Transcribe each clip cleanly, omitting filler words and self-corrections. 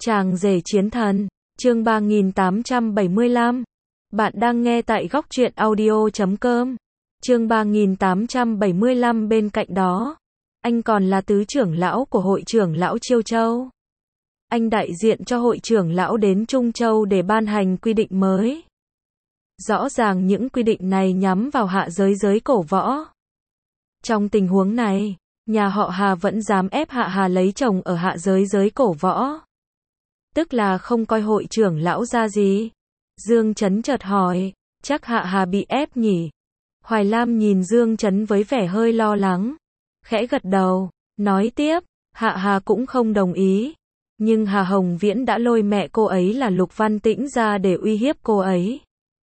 Chàng rể chiến thần, chương 3875. Bạn đang nghe tại góc truyện audio.com. Chương 3875. Bên cạnh đó, anh còn là tứ trưởng lão của hội trưởng lão Chiêu Châu. Anh đại diện cho hội trưởng lão đến Trung Châu để ban hành quy định mới. Rõ ràng những quy định này nhắm vào hạ giới cổ võ. Trong tình huống này, nhà họ Hà vẫn dám ép Hạ Hà lấy chồng ở hạ giới cổ võ. Tức là không coi hội trưởng lão ra gì. Dương Chấn chợt hỏi, chắc Hạ Hà bị ép nhỉ? Hoài Lam nhìn Dương Chấn với vẻ hơi lo lắng, khẽ gật đầu, nói tiếp, Hạ Hà cũng không đồng ý. Nhưng Hà Hồng Viễn đã lôi mẹ cô ấy là Lục Văn Tĩnh ra để uy hiếp cô ấy.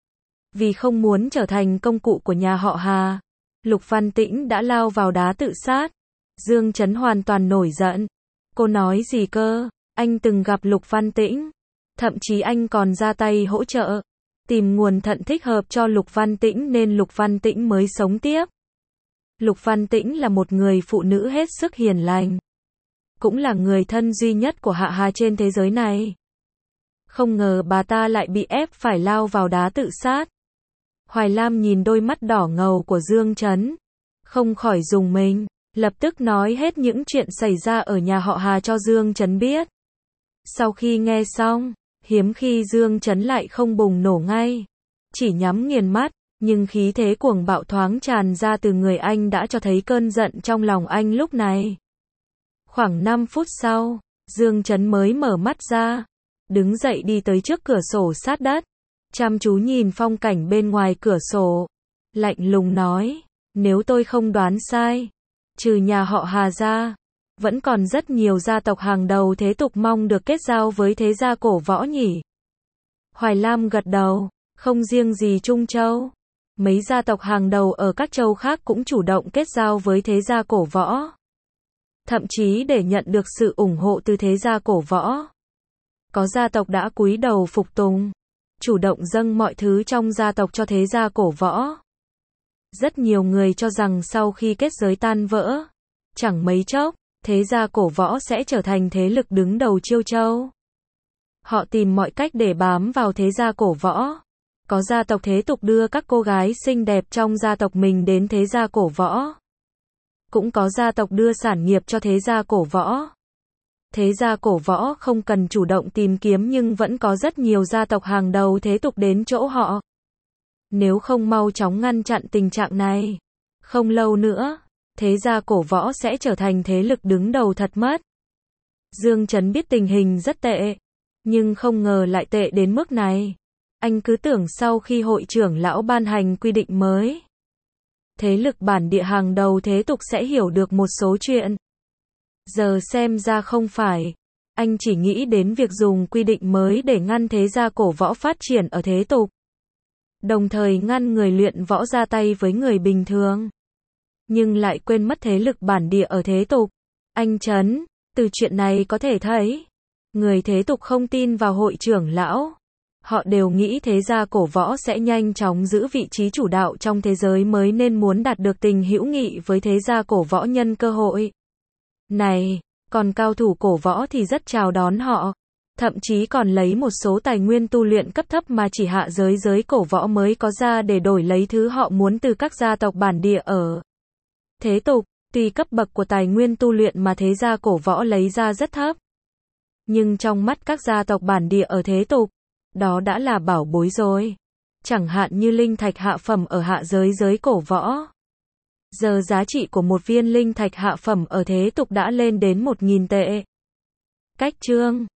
Vì không muốn trở thành công cụ của nhà họ Hà, Lục Văn Tĩnh đã lao vào đá tự sát. Dương Chấn hoàn toàn nổi giận. Cô nói gì cơ? Anh từng gặp Lục Văn Tĩnh. Thậm chí anh còn ra tay hỗ trợ, tìm nguồn thận thích hợp cho Lục Văn Tĩnh nên Lục Văn Tĩnh mới sống tiếp. Lục Văn Tĩnh là một người phụ nữ hết sức hiền lành. Cũng là người thân duy nhất của Hạ Hà trên thế giới này. Không ngờ bà ta lại bị ép phải lao vào đá tự sát. Hoài Lam nhìn đôi mắt đỏ ngầu của Dương Chấn, không khỏi rùng mình, lập tức nói hết những chuyện xảy ra ở nhà họ Hà cho Dương Chấn biết. Sau khi nghe xong, hiếm khi Dương Chấn lại không bùng nổ ngay, chỉ nhắm nghiền mắt, nhưng khí thế cuồng bạo thoáng tràn ra từ người anh đã cho thấy cơn giận trong lòng anh lúc này. Khoảng 5 phút sau, Dương Chấn mới mở mắt ra, đứng dậy đi tới trước cửa sổ sát đất, chăm chú nhìn phong cảnh bên ngoài cửa sổ, lạnh lùng nói, nếu tôi không đoán sai, trừ nhà họ Hà ra, vẫn còn rất nhiều gia tộc hàng đầu thế tục mong được kết giao với thế gia cổ võ nhỉ? Hoài Lam gật đầu, không riêng gì Trung Châu, mấy gia tộc hàng đầu ở các châu khác cũng chủ động kết giao với thế gia cổ võ. Thậm chí để nhận được sự ủng hộ từ thế gia cổ võ, có gia tộc đã cúi đầu phục tùng, chủ động dâng mọi thứ trong gia tộc cho thế gia cổ võ. Rất nhiều người cho rằng sau khi kết giới tan vỡ, chẳng mấy chốc, thế gia cổ võ sẽ trở thành thế lực đứng đầu Chiêu Châu. Họ tìm mọi cách để bám vào thế gia cổ võ. Có gia tộc thế tục đưa các cô gái xinh đẹp trong gia tộc mình đến thế gia cổ võ. Cũng có gia tộc đưa sản nghiệp cho thế gia cổ võ. Thế gia cổ võ không cần chủ động tìm kiếm nhưng vẫn có rất nhiều gia tộc hàng đầu thế tục đến chỗ họ. Nếu không mau chóng ngăn chặn tình trạng này, không lâu nữa, thế gia cổ võ sẽ trở thành thế lực đứng đầu thật mất. Dương Chấn biết tình hình rất tệ, nhưng không ngờ lại tệ đến mức này. Anh cứ tưởng sau khi hội trưởng lão ban hành quy định mới, thế lực bản địa hàng đầu thế tục sẽ hiểu được một số chuyện. Giờ xem ra không phải. Anh chỉ nghĩ đến việc dùng quy định mới để ngăn thế gia cổ võ phát triển ở thế tục, đồng thời ngăn người luyện võ ra tay với người bình thường. Nhưng lại quên mất thế lực bản địa ở thế tục. Anh Chấn, từ chuyện này có thể thấy, người thế tục không tin vào hội trưởng lão. Họ đều nghĩ thế gia cổ võ sẽ nhanh chóng giữ vị trí chủ đạo trong thế giới mới nên muốn đạt được tình hữu nghị với thế gia cổ võ nhân cơ hội này. Còn cao thủ cổ võ thì rất chào đón họ, thậm chí còn lấy một số tài nguyên tu luyện cấp thấp mà chỉ hạ giới cổ võ mới có ra để đổi lấy thứ họ muốn từ các gia tộc bản địa ở thế tục. Tuy cấp bậc của tài nguyên tu luyện mà thế gia cổ võ lấy ra rất thấp, nhưng trong mắt các gia tộc bản địa ở thế tục, đó đã là bảo bối rồi. Chẳng hạn như linh thạch hạ phẩm ở hạ giới cổ võ. Giờ giá trị của một viên linh thạch hạ phẩm ở thế tục đã lên đến 1.000 tệ. Cách chương